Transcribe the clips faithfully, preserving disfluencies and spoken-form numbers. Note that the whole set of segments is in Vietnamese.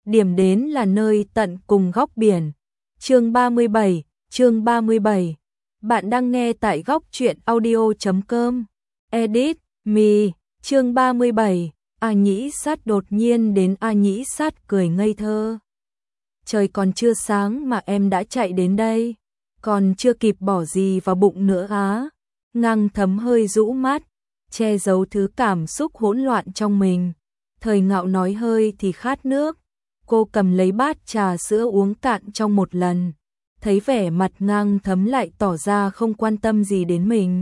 điểm đến là nơi tận cùng góc biển. Chương ba mươi bảy, chương ba mươi bảy. Bạn đang nghe tại góc truyện audio chấm com. Edit, me, chương ba mươi bảy. A Nhĩ Sát đột nhiên đến. A Nhĩ Sát cười ngây thơ. Trời còn chưa sáng mà em đã chạy đến đây, còn chưa kịp bỏ gì vào bụng nữa á. Ngang Thấm hơi rũ mắt, che giấu thứ cảm xúc hỗn loạn trong mình. Thời Ngạo nói hơi thì khát nước, cô cầm lấy bát trà sữa uống cạn trong một lần. Thấy vẻ mặt Ngang Thấm lại tỏ ra không quan tâm gì đến mình,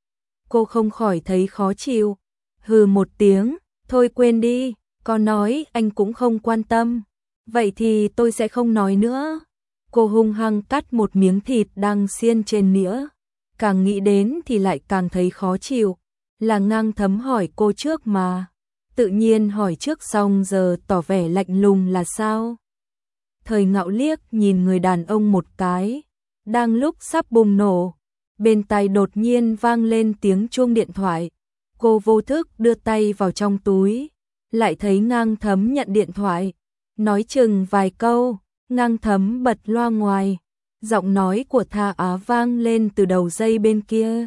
cô không khỏi thấy khó chịu. Hừ một tiếng, thôi quên đi, có nói anh cũng không quan tâm, vậy thì tôi sẽ không nói nữa. Cô hung hăng cắt một miếng thịt đang xiên trên nĩa, càng nghĩ đến thì lại càng thấy khó chịu. Là Ngang Thấm hỏi cô trước mà, tự nhiên hỏi trước xong giờ tỏ vẻ lạnh lùng là sao? Thời Ngạo liếc nhìn người đàn ông một cái, đang lúc sắp bùng nổ, bên tai đột nhiên vang lên tiếng chuông điện thoại. Cô vô thức đưa tay vào trong túi, lại thấy Ngang Thấm nhận điện thoại, nói chừng vài câu. Ngang Thấm bật loa ngoài, giọng nói của Tha Á vang lên từ đầu dây bên kia.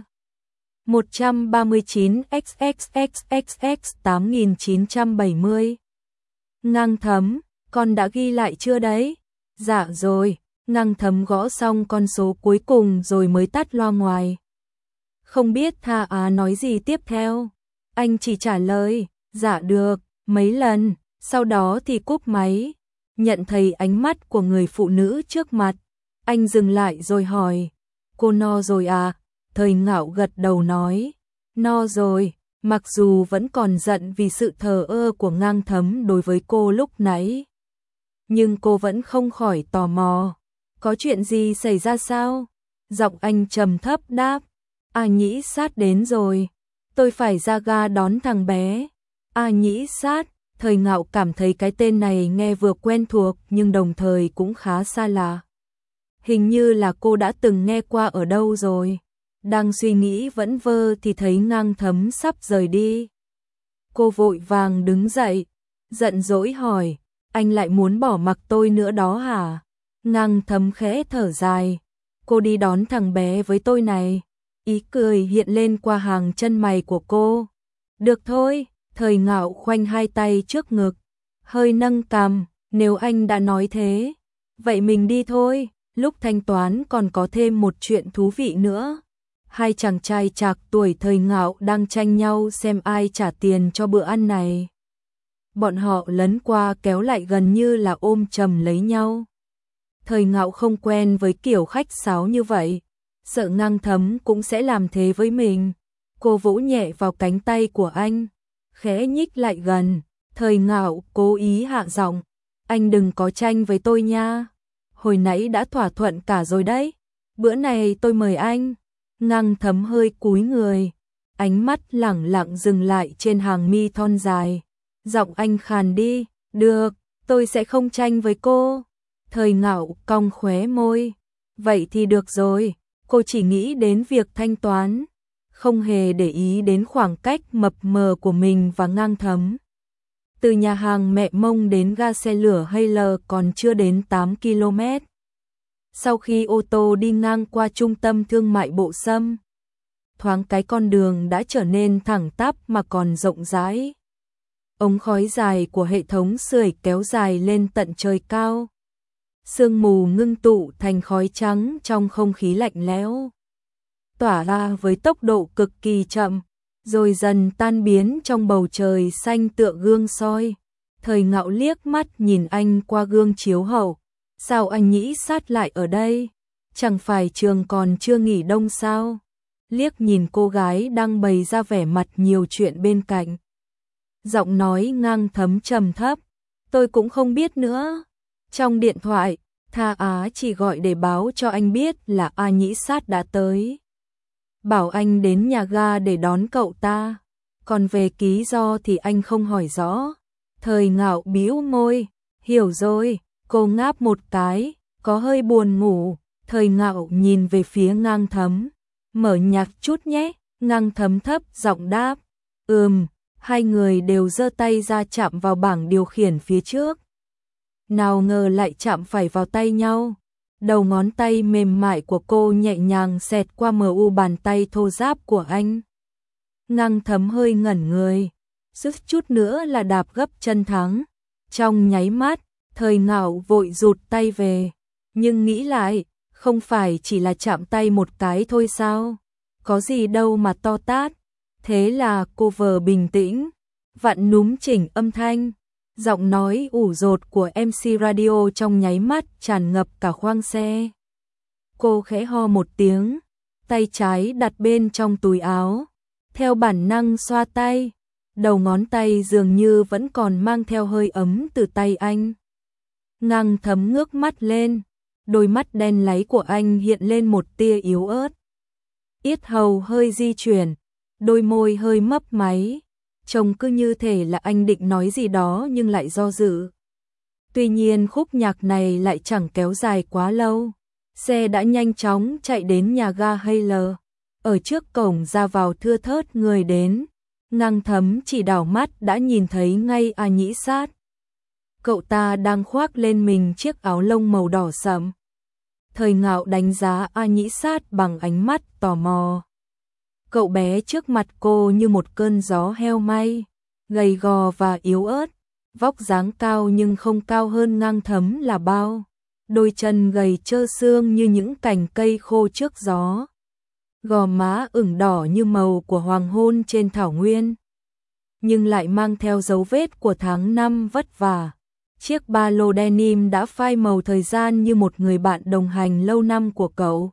một ba chín x x x x x tám nghìn chín trăm bảy mươi. Ngang Thấm, con đã ghi lại chưa đấy? Dạ rồi. Ngang Thấm gõ xong con số cuối cùng rồi mới tắt loa ngoài. Không biết Tha Á nói gì tiếp theo, anh chỉ trả lời dạ được mấy lần, sau đó thì cúp máy. Nhận thấy ánh mắt của người phụ nữ trước mặt, anh dừng lại rồi hỏi, cô no rồi à? Thời Ngạo gật đầu nói, no rồi, mặc dù vẫn còn giận vì sự thờ ơ của Ngang Thấm đối với cô lúc nãy, nhưng cô vẫn không khỏi tò mò. Có chuyện gì xảy ra sao? Giọng anh trầm thấp đáp, A Nhĩ Sát đến rồi, tôi phải ra ga đón thằng bé. A Nhĩ Sát. Thời Ngạo cảm thấy cái tên này nghe vừa quen thuộc nhưng đồng thời cũng khá xa lạ. Hình như là cô đã từng nghe qua ở đâu rồi. Đang suy nghĩ vẩn vơ thì thấy Ngang Thấm sắp rời đi. Cô vội vàng đứng dậy, giận dỗi hỏi, anh lại muốn bỏ mặc tôi nữa đó hả? Ngang Thấm khẽ thở dài, cô đi đón thằng bé với tôi này. Ý cười hiện lên qua hàng chân mày của cô. Được thôi. Thời Ngạo khoanh hai tay trước ngực, hơi nâng cằm, nếu anh đã nói thế, vậy mình đi thôi. Lúc thanh toán còn có thêm một chuyện thú vị nữa. Hai chàng trai trạc tuổi Thời Ngạo đang tranh nhau xem ai trả tiền cho bữa ăn này. Bọn họ lấn qua kéo lại gần như là ôm chầm lấy nhau. Thời Ngạo không quen với kiểu khách sáo như vậy, sợ Ngang Thấm cũng sẽ làm thế với mình. Cô vỗ nhẹ vào cánh tay của anh, khẽ nhích lại gần. Thời Ngạo cố ý hạ giọng, anh đừng có tranh với tôi nha, hồi nãy đã thỏa thuận cả rồi đấy, bữa này tôi mời anh. Ngang Thấm hơi cúi người, ánh mắt lẳng lặng dừng lại trên hàng mi thon dài. Giọng anh khàn đi, được, tôi sẽ không tranh với cô. Thời Ngạo cong khóe môi, vậy thì được rồi. Cô chỉ nghĩ đến việc thanh toán, không hề để ý đến khoảng cách mập mờ của mình và Ngang Thấm. Từ nhà hàng Mẹ Mông đến ga xe lửa Hayler còn chưa đến tám ki lô mét. Sau khi ô tô đi ngang qua trung tâm thương mại Bộ Sâm, thoáng cái con đường đã trở nên thẳng tắp mà còn rộng rãi. Ống khói dài của hệ thống sưởi kéo dài lên tận trời cao. Sương mù ngưng tụ thành khói trắng trong không khí lạnh lẽo, tỏa ra với tốc độ cực kỳ chậm, rồi dần tan biến trong bầu trời xanh tựa gương soi. Thời Ngạo liếc mắt nhìn anh qua gương chiếu hậu, sao anh Nhĩ Sát lại ở đây? Chẳng phải trường còn chưa nghỉ đông sao? Liếc nhìn cô gái đang bày ra vẻ mặt nhiều chuyện bên cạnh, giọng nói Ngang Thấm trầm thấp, tôi cũng không biết nữa. Trong điện thoại, Tha Á chỉ gọi để báo cho anh biết là A Nhĩ Sát đã tới, bảo anh đến nhà ga để đón cậu ta, còn về lý do thì anh không hỏi rõ. Thời Ngạo bĩu môi, hiểu rồi. Cô ngáp một cái, có hơi buồn ngủ. Thời Ngạo nhìn về phía Ngang Thấm, mở nhạc chút nhé. Ngang Thấm thấp giọng đáp, ừm. Hai người đều giơ tay ra chạm vào bảng điều khiển phía trước. nào ngờ lại chạm phải vào tay nhau. Đầu ngón tay mềm mại của cô nhẹ nhàng xẹt qua mờ u bàn tay thô ráp của anh. Ngăng Thấm hơi ngẩn người, sức chút nữa là đạp gấp chân thắng. Trong nháy mắt, Thời Ngạo vội rụt tay về, nhưng nghĩ lại, không phải chỉ là chạm tay một cái thôi sao? Có gì đâu mà to tát. Thế là cô vờ bình tĩnh, vặn núm chỉnh âm thanh. Giọng nói ủ dột của em xê radio trong nháy mắt tràn ngập cả khoang xe. Cô khẽ ho một tiếng, tay trái đặt bên trong túi áo, theo bản năng xoa tay, đầu ngón tay dường như vẫn còn mang theo hơi ấm từ tay anh. Ngăng Thấm ngước mắt lên, đôi mắt đen láy của anh hiện lên một tia yếu ớt. Yết hầu hơi di chuyển, đôi môi hơi mấp máy, trông cứ như thể là anh định nói gì đó nhưng lại do dự. Tuy nhiên khúc nhạc này lại chẳng kéo dài quá lâu. Xe đã nhanh chóng chạy đến nhà ga Hayler. Ở trước cổng ra vào thưa thớt người đến. Ngăng Thấm chỉ đảo mắt đã nhìn thấy ngay A Nhĩ Sát. Cậu ta đang khoác lên mình chiếc áo lông màu đỏ sẫm. Thời Ngạo đánh giá A Nhĩ Sát bằng ánh mắt tò mò. Cậu bé trước mặt cô như một cơn gió heo may, gầy gò và yếu ớt, vóc dáng cao nhưng không cao hơn Ngăng Thấm là bao. Đôi chân gầy trơ xương như những cành cây khô trước gió. Gò má ửng đỏ như màu của hoàng hôn trên thảo nguyên, nhưng lại mang theo dấu vết của tháng năm vất vả. Chiếc ba lô denim đã phai màu thời gian như một người bạn đồng hành lâu năm của cậu.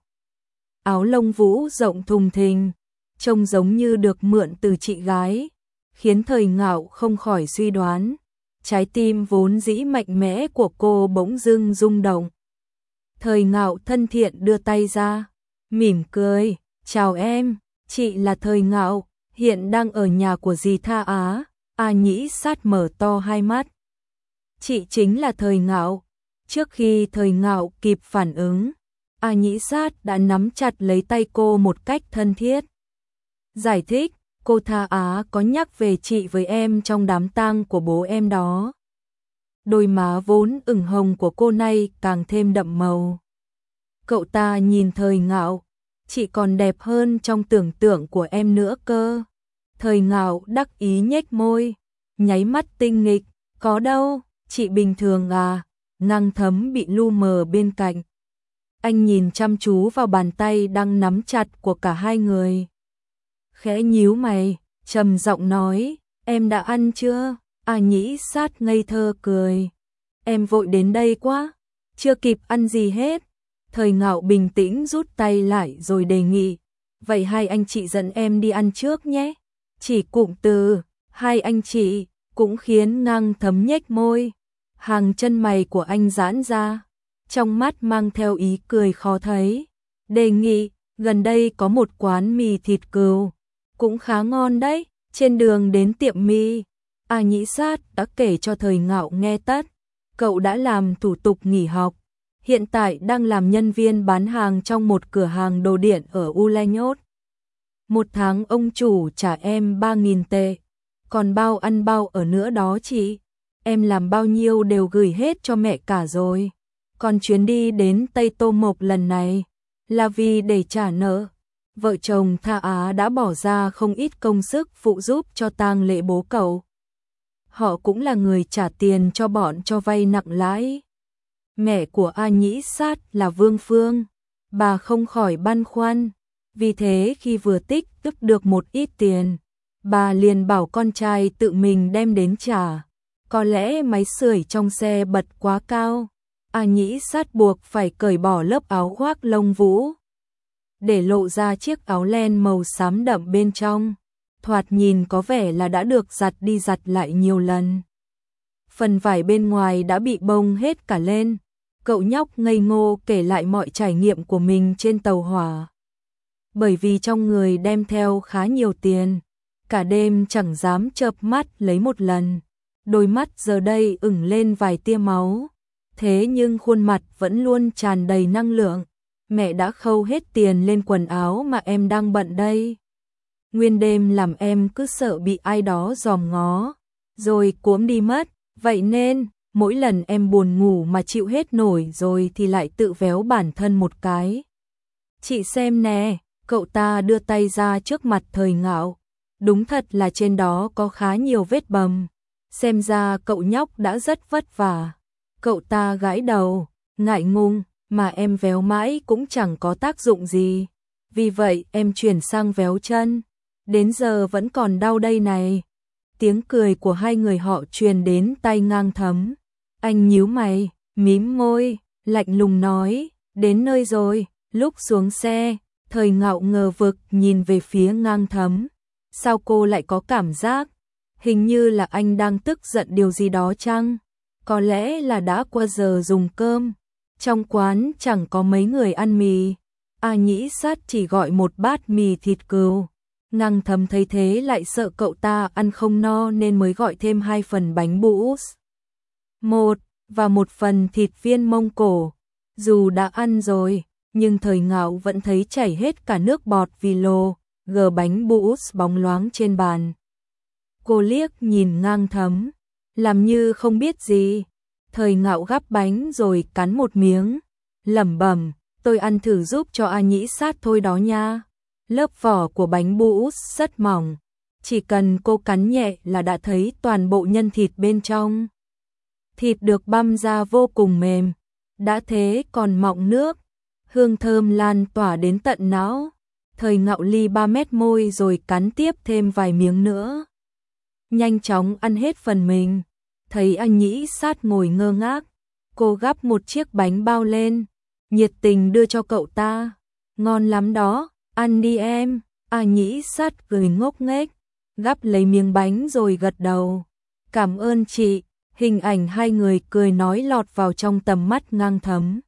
Áo lông vũ rộng thùng thình, trông giống như được mượn từ chị gái, khiến Thời Ngạo không khỏi suy đoán. Trái tim vốn dĩ mạnh mẽ của cô bỗng dưng rung động. Thời Ngạo thân thiện đưa tay ra, mỉm cười, chào em, chị là Thời Ngạo, hiện đang ở nhà của dì Tha Á. A Nhĩ Sát mở to hai mắt. Chị chính là Thời Ngạo. Trước khi Thời Ngạo kịp phản ứng, A Nhĩ Sát đã nắm chặt lấy tay cô một cách thân thiết. Giải thích, cô Tha Á có nhắc về chị với em trong đám tang của bố em đó. Đôi má vốn ửng hồng của cô nay càng thêm đậm màu. Cậu ta nhìn Thời Ngạo, chị còn đẹp hơn trong tưởng tượng của em nữa cơ. Thời Ngạo đắc ý nhếch môi, nháy mắt tinh nghịch, có đâu, chị bình thường à. Ngăng Thấm bị lu mờ bên cạnh. Anh nhìn chăm chú vào bàn tay đang nắm chặt của cả hai người. Khẽ nhíu mày, trầm giọng nói, em đã ăn chưa? A Nhĩ Sát ngây thơ cười. Em vội đến đây quá, chưa kịp ăn gì hết. Thời Ngạo bình tĩnh rút tay lại rồi đề nghị, vậy hai anh chị dẫn em đi ăn trước nhé. Chỉ cụm từ hai anh chị cũng khiến Ngăng Thấm nhếch môi. Hàng chân mày của anh giãn ra, trong mắt mang theo ý cười khó thấy. Đề nghị, gần đây có một quán mì thịt cừu, cũng khá ngon đấy. Trên đường đến tiệm mì, A Nhĩ Sát đã kể cho Thời Ngạo nghe tất. Cậu đã làm thủ tục nghỉ học, hiện tại đang làm nhân viên bán hàng trong một cửa hàng đồ điện ở Ulenyot. Một tháng ông chủ trả em ba nghìn tệ, còn bao ăn bao ở nữa đó chị. Em làm bao nhiêu đều gửi hết cho mẹ cả rồi. Còn chuyến đi đến Tây Tô Mộc lần này là vì để trả nợ. Vợ chồng Tha Á đã bỏ ra không ít công sức phụ giúp cho tang lễ bố cậu. Họ cũng là người trả tiền cho bọn cho vay nặng lãi. Mẹ của A Nhĩ Sát là Vương Phương, bà không khỏi băn khoăn. Vì thế khi vừa tích tức được một ít tiền, bà liền bảo con trai tự mình đem đến trả. Có lẽ máy sưởi trong xe bật quá cao, A Nhĩ Sát buộc phải cởi bỏ lớp áo khoác lông vũ, để lộ ra chiếc áo len màu xám đậm bên trong. Thoạt nhìn có vẻ là đã được giặt đi giặt lại nhiều lần. Phần vải bên ngoài đã bị bông hết cả lên. Cậu nhóc ngây ngô kể lại mọi trải nghiệm của mình trên tàu hỏa. Bởi vì trong người đem theo khá nhiều tiền, cả đêm chẳng dám chợp mắt lấy một lần. Đôi mắt giờ đây ửng lên vài tia máu, thế nhưng khuôn mặt vẫn luôn tràn đầy năng lượng. Mẹ đã khâu hết tiền lên quần áo mà em đang bận đây. Nguyên đêm làm em cứ sợ bị ai đó dòm ngó, rồi cuống đi mất. Vậy nên, mỗi lần em buồn ngủ mà chịu hết nổi rồi thì lại tự véo bản thân một cái. Chị xem nè, cậu ta đưa tay ra trước mặt Thời Ngạo. Đúng thật là trên đó có khá nhiều vết bầm. Xem ra cậu nhóc đã rất vất vả. Cậu ta gãi đầu, ngại ngùng, mà em véo mãi cũng chẳng có tác dụng gì. Vì vậy em chuyển sang véo chân. Đến giờ vẫn còn đau đây này. Tiếng cười của hai người họ truyền đến tai Ngang Thấm. Anh nhíu mày, mím môi, lạnh lùng nói, đến nơi rồi. Lúc xuống xe, Thời Ngạo ngờ vực nhìn về phía Ngang Thấm. Sao cô lại có cảm giác? Hình như là anh đang tức giận điều gì đó chăng? Có lẽ là đã qua giờ dùng cơm. Trong quán chẳng có mấy người ăn mì. A Nhĩ Sát chỉ gọi một bát mì thịt cừu. Ngang Thấm thấy thế lại sợ cậu ta ăn không no nên mới gọi thêm hai phần bánh bũs. Một, và một phần thịt viên Mông Cổ. Dù đã ăn rồi, nhưng Thời Ngạo vẫn thấy chảy hết cả nước bọt vì lồ, gờ bánh bũs bóng loáng trên bàn. Cô liếc nhìn Ngang Thấm, làm như không biết gì. Thời Ngạo gắp bánh rồi cắn một miếng, lẩm bẩm, tôi ăn thử giúp cho A Nhĩ Sát thôi đó nha. Lớp vỏ của bánh bũs rất mỏng, chỉ cần cô cắn nhẹ là đã thấy toàn bộ nhân thịt bên trong. Thịt được băm ra vô cùng mềm, đã thế còn mọng nước, hương thơm lan tỏa đến tận não. Thời Ngạo li ba mét môi rồi cắn tiếp thêm vài miếng nữa. Nhanh chóng ăn hết phần mình, thấy A Nhĩ Sát ngồi ngơ ngác, cô gắp một chiếc bánh bao lên, nhiệt tình đưa cho cậu ta. Ngon lắm đó, ăn đi em. A Nhĩ Sát cười ngốc nghếch, gắp lấy miếng bánh rồi gật đầu. Cảm ơn chị. Hình ảnh hai người cười nói lọt vào trong tầm mắt Ngang Thấm.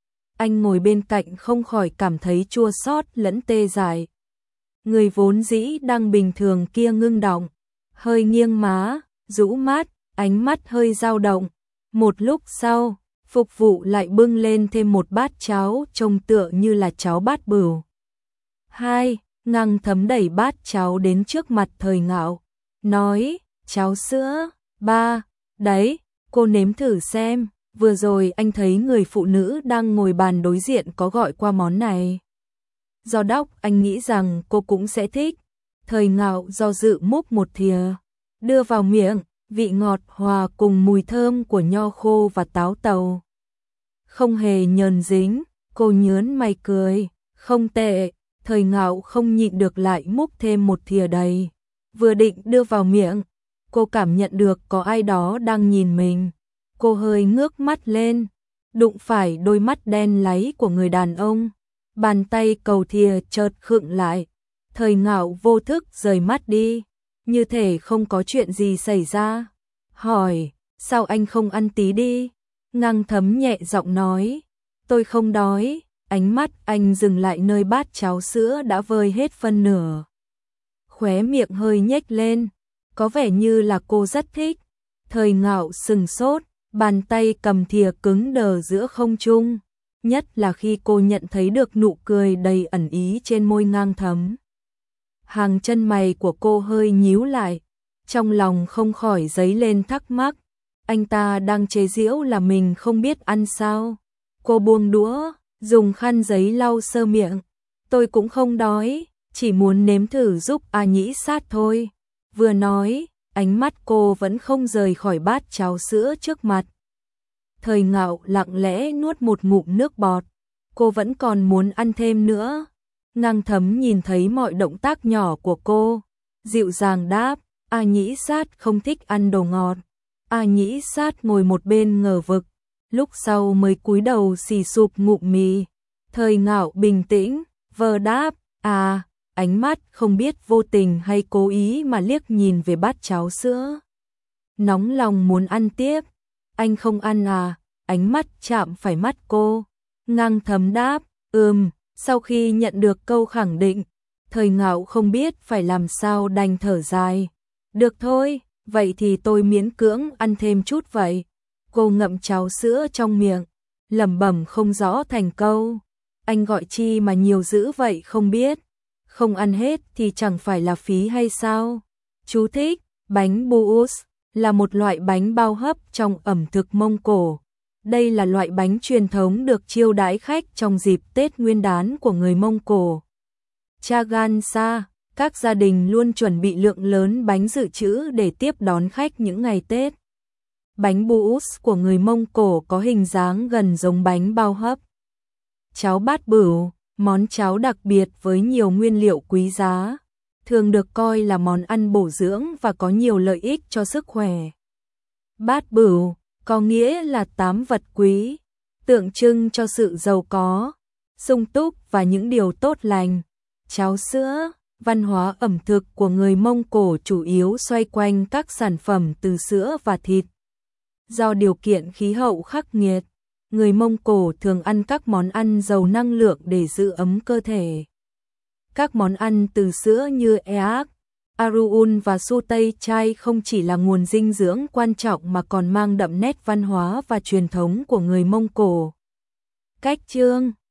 Anh ngồi bên cạnh không khỏi cảm thấy chua xót lẫn tê dại. Người vốn dĩ đang bình thường kia ngưng động, hơi nghiêng má, rũ mắt, ánh mắt hơi dao động. Một lúc sau, phục vụ lại bưng lên thêm một bát cháo trông tựa như là cháo bát bửu. Hai, Ngang Thấm đẩy bát cháo đến trước mặt Thời Ngạo, nói, cháo sữa. Ba, đấy, cô nếm thử xem, vừa rồi anh thấy người phụ nữ đang ngồi bàn đối diện có gọi qua món này. Do đốc anh nghĩ rằng cô cũng sẽ thích. Thời Ngạo do dự múc một thìa, đưa vào miệng, vị ngọt hòa cùng mùi thơm của nho khô và táo tàu. Không hề nhờn dính, cô nhớn mày cười, không tệ. Thời Ngạo không nhịn được lại múc thêm một thìa đầy, vừa định đưa vào miệng, cô cảm nhận được có ai đó đang nhìn mình. Cô hơi ngước mắt lên, đụng phải đôi mắt đen láy của người đàn ông. Bàn tay cầu thìa chợt khựng lại. Thời Ngạo vô thức rời mắt đi, như thể không có chuyện gì xảy ra. Hỏi, sao anh không ăn tí đi? Ngang Thấm nhẹ giọng nói, tôi không đói. Ánh mắt anh dừng lại nơi bát cháo sữa đã vơi hết phân nửa. Khóe miệng hơi nhếch lên, có vẻ như là cô rất thích. Thời Ngạo sừng sốt, bàn tay cầm thìa cứng đờ giữa không trung, nhất là khi cô nhận thấy được nụ cười đầy ẩn ý trên môi Ngang Thấm. Hàng chân mày của cô hơi nhíu lại, trong lòng không khỏi dấy lên thắc mắc, anh ta đang chế giễu là mình không biết ăn sao? Cô buông đũa, dùng khăn giấy lau sơ miệng, tôi cũng không đói, chỉ muốn nếm thử giúp A Nhĩ Sát thôi. Vừa nói, ánh mắt cô vẫn không rời khỏi bát cháo sữa trước mặt. Thời Ngạo lặng lẽ nuốt một ngụm nước bọt, cô vẫn còn muốn ăn thêm nữa. Ngang Thấm nhìn thấy mọi động tác nhỏ của cô, dịu dàng đáp, A Nhĩ Sát không thích ăn đồ ngọt. A Nhĩ Sát ngồi một bên ngờ vực, lúc sau mới cúi đầu xì sụp ngụm mì. Thời Ngạo bình tĩnh, vờ đáp, à, ánh mắt không biết vô tình hay cố ý mà liếc nhìn về bát cháo sữa. Nóng lòng muốn ăn tiếp, anh không ăn à? Ánh mắt chạm phải mắt cô. Ngang Thấm đáp, ừm. Sau khi nhận được câu khẳng định, Thời Ngạo không biết phải làm sao, đành thở dài. Được thôi, vậy thì tôi miễn cưỡng ăn thêm chút vậy. Cô ngậm cháo sữa trong miệng, lẩm bẩm không rõ thành câu. Anh gọi chi mà nhiều dữ vậy không biết. Không ăn hết thì chẳng phải là phí hay sao? Chú thích, bánh bũs là một loại bánh bao hấp trong ẩm thực Mông Cổ. Đây là loại bánh truyền thống được chiêu đãi khách trong dịp Tết Nguyên đán của người Mông Cổ. Chagan Sa, các gia đình luôn chuẩn bị lượng lớn bánh dự trữ để tiếp đón khách những ngày Tết. Bánh Buus của người Mông Cổ có hình dáng gần giống bánh bao hấp. Cháo bát bửu, món cháo đặc biệt với nhiều nguyên liệu quý giá, thường được coi là món ăn bổ dưỡng và có nhiều lợi ích cho sức khỏe. Bát bửu có nghĩa là tám vật quý, tượng trưng cho sự giàu có, sung túc và những điều tốt lành. Cháo sữa, văn hóa ẩm thực của người Mông Cổ chủ yếu xoay quanh các sản phẩm từ sữa và thịt. Do điều kiện khí hậu khắc nghiệt, người Mông Cổ thường ăn các món ăn giàu năng lượng để giữ ấm cơ thể. Các món ăn từ sữa như eak, aruun và su tây chai không chỉ là nguồn dinh dưỡng quan trọng mà còn mang đậm nét văn hóa và truyền thống của người Mông Cổ. Cách trương